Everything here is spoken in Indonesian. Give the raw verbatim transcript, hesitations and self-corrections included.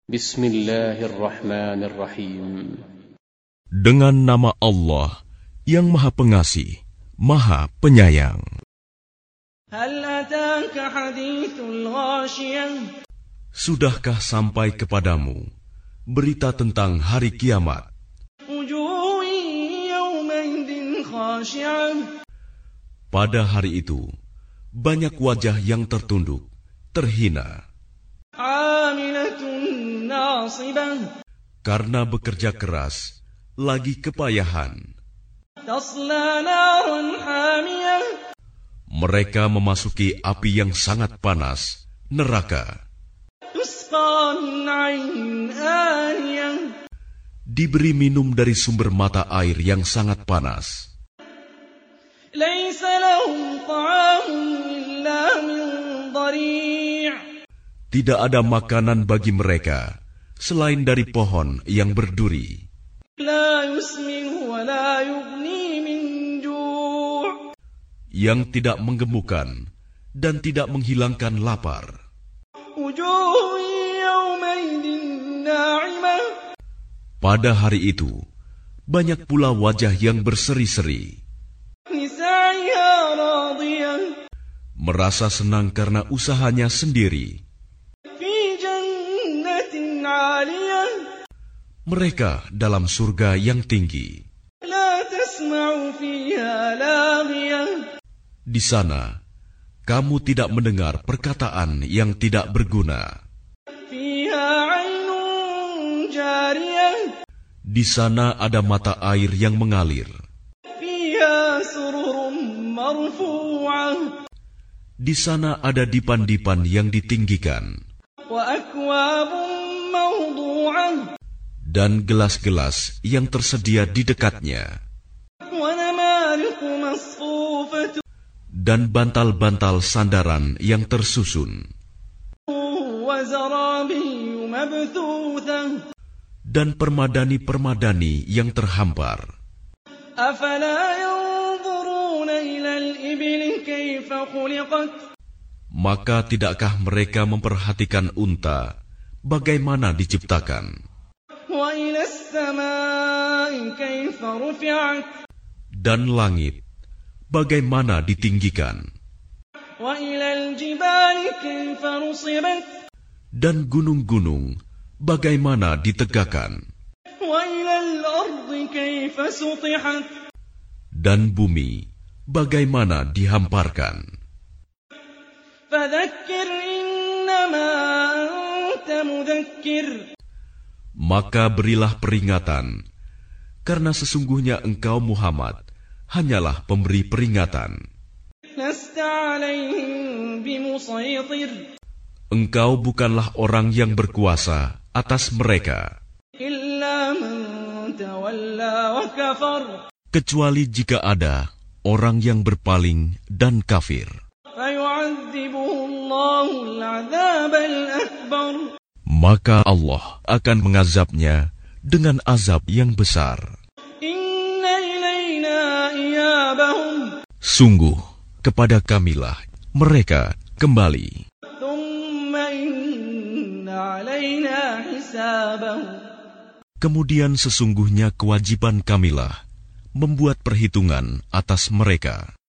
Bismillahirrahmanirrahim. Dengan nama Allah yang Maha Pengasih, Maha Penyayang. Hal ataka hadithul ghashiyah. Sudahkah sampai kepadamu berita tentang hari kiamat? Wujuhun yawmaidin khashi'ah. Pada hari itu, banyak wajah yang tertunduk, terhina. Amilatun nasibah. Karena bekerja keras, lagi kepayahan. Tasla naran hamiyah. Mereka memasuki api yang sangat panas, neraka. Tusqa min 'ainin aniyah. Diberi minum dari sumber mata air yang sangat panas. Laysa lahum ta'amun illa min dhari'. Tidak ada makanan bagi mereka selain dari pohon yang berduri. La yusmin wa la yughni min ju'. Yang tidak menggemukkan dan tidak menghilangkan lapar. Wujuhun yawmaidin na'imah. Pada hari itu, banyak pula wajah yang berseri-seri. Nisa'iha radiyah. Merasa senang karena usahanya sendiri. Fi jannatin 'aliyah. Mereka dalam surga yang tinggi. La tasma'u fiha laghiyah. Di sana, kamu tidak mendengar perkataan yang tidak berguna. Fiha 'ainun jariyah. Di sana ada mata air yang mengalir. Fiha sururun marfu'ah. Di sana ada dipan-dipan yang ditinggikan. Wa akwabun mawdu'ah. Dan gelas-gelas yang tersedia di dekatnya. Wa namariqu masfufah. Dan bantal-bantal sandaran yang tersusun. Wa zarabiyu mabthuthah. Dan permadani-permadani yang terhampar. Afala yanzuruna ila al-ibli kayfa khuliqat. Maka tidakkah mereka memperhatikan unta bagaimana diciptakan? Wa ila as-samaa'i kayfa rufi'at. Dan langit bagaimana ditinggikan? Wa ila al-jibali kayfa nusibat. Dan gunung-gunung bagaimana ditegakkan? Wa ila al-ardi kayfa sutihat. Dan bumi bagaimana dihamparkan? Fadzakkir innama anta mudzakkir. Maka berilah peringatan, karena sesungguhnya engkau Muhammad hanyalah pemberi peringatan. Lasta 'alaihim bimusaytir. Engkau bukanlah orang yang berkuasa atas mereka, Illa man tawalla wa kafar. kecuali jika ada orang yang berpaling dan kafir. Fayu'adzibuhu Allahu al-'adzab al-akbar. Maka Allah akan mengazabnya dengan azab yang besar. Inna ilayna iyabahum. Sungguh, kepada kamilah mereka kembali. Thumma inna alayna hisabahum. Kemudian sesungguhnya kewajiban kamilah membuat perhitungan atas mereka.